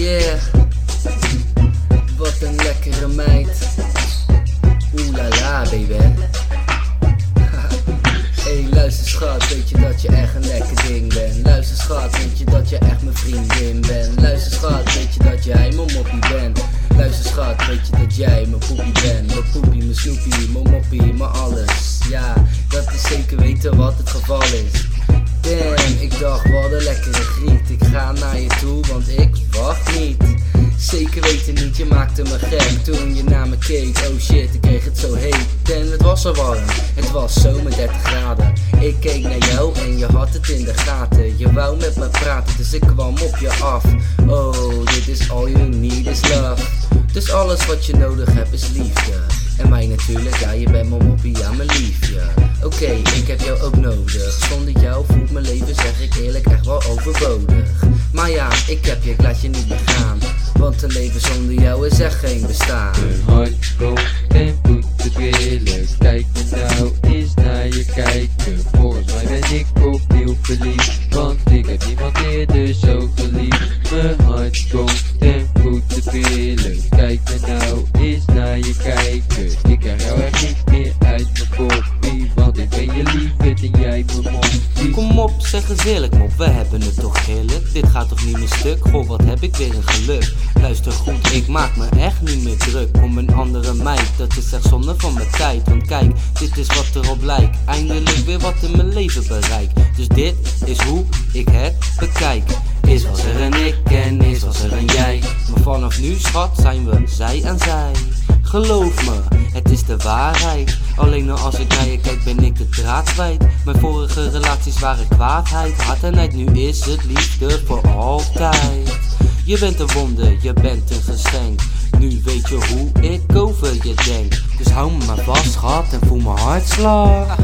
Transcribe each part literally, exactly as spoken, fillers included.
Yeah, wat een lekkere meid. Oeh la la baby. Hey luister schat, weet je dat je echt een lekker ding bent. Luister schat, weet je dat je echt mijn vriendin bent. Luister schat, weet je dat jij mijn moppie bent. Luister schat, weet je dat jij mijn poepie bent. Mijn poepie, mijn snoepie, mijn moppie, mijn alles. Ja, dat is zeker weten wat het geval is. Damn, ik dacht wat een lekkere griet. Ik ga naar je toe, want ik wacht niet. Zeker weten niet, je maakte me gek toen je naar me keek. Oh shit, ik kreeg het zo heet. En het was zo warm, het was zomer dertig graden. Ik keek naar jou en je had het in de gaten. Je wou met me praten, dus ik kwam op je af. Oh, dit is all you need is love. Dus alles wat je nodig hebt is liefde. En mij natuurlijk, ja je bent mijn moppie, ja mijn liefje. Oké, okay, ik heb jou ook nodig. Zonder jou voelt mijn leven, zeg ik eerlijk, echt wel overbodig. Maar ja, ik heb je, ik laat je niet meer gaan. Want een leven zonder jou is echt geen bestaan. Mijn hart komt en voeten trillen. Kijk me nou eens naar je kijken. Volgens mij ben ik opnieuw verliefd. Want ik heb niemand eerder zo geliefd. Mijn hart komt en voeten trillen. Kijk me nou eens naar je kijken. Ik krijg jou echt niet meer uit mijn koppie. Want ik ben je liefheid en jij mijn moppie. Kom op, zeg eens eerlijk mop, we hebben het toch heerlijk. Dit gaat toch niet meer stuk, goh wat heb ik weer een geluk. Luister goed, ik maak me echt niet meer druk om een andere meid. Dat is echt zonde van mijn tijd, want kijk, dit is wat erop lijkt. Eindelijk weer wat in mijn leven bereik. Dus dit is hoe ik het bekijk. Is was er een ik en is was er een jij. Maar vanaf nu schat zijn we zij en zij. Geloof me, het is de waarheid. Alleen al als ik naar je kijk ben ik de draad kwijt. Mijn vorige relaties waren kwaadheid. Hart en nijd, nu is het liefde voor altijd. Je bent een wonder, je bent een geschenk. Nu weet je hoe ik over je denk. Dus hou me maar vast schat en voel mijn hartslag.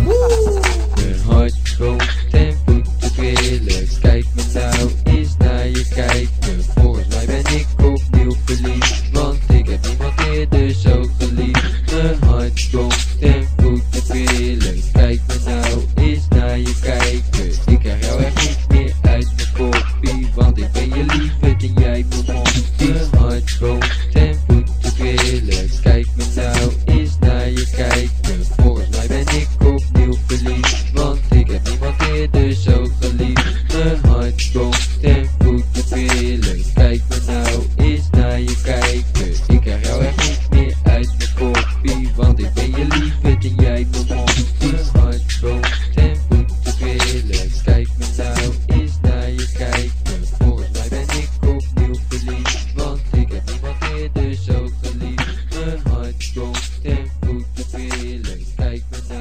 Mijn hart komt en voeten trillen. Kijk me nou eens naar je kijken. Volgens mij ben ik opnieuw verliefd. Want ik heb niemand eerder zo geliefd. Mijn hart komt en voeten trillen. Kijk me nou eens naar je kijken. Ik krijg jou echt niet meer uit mijn koppie. Want ik ben je liefheid en jij mijn moppie. Mijn hart komt en voeten trillen. Kijk me nou eens naar je kijken. Volgens mij ben ik opnieuw verliefd. Want ik heb niemand eerder zo geliefd. Mijn hart komt en voeten trillen. Kijk me nou eens naar je kijken. Ik krijg jou echt niet meer uit mijn koppie. Want ik ben je liefheid en jij mijn moppie. Mijn hart komt en voeten trillen. Kijk me nou eens naar je kijken. Volgens mij ben ik opnieuw verliefd. Want ik heb niemand eerder zo geliefd. Mijn hart komt en voeten trillen. Kijk me nou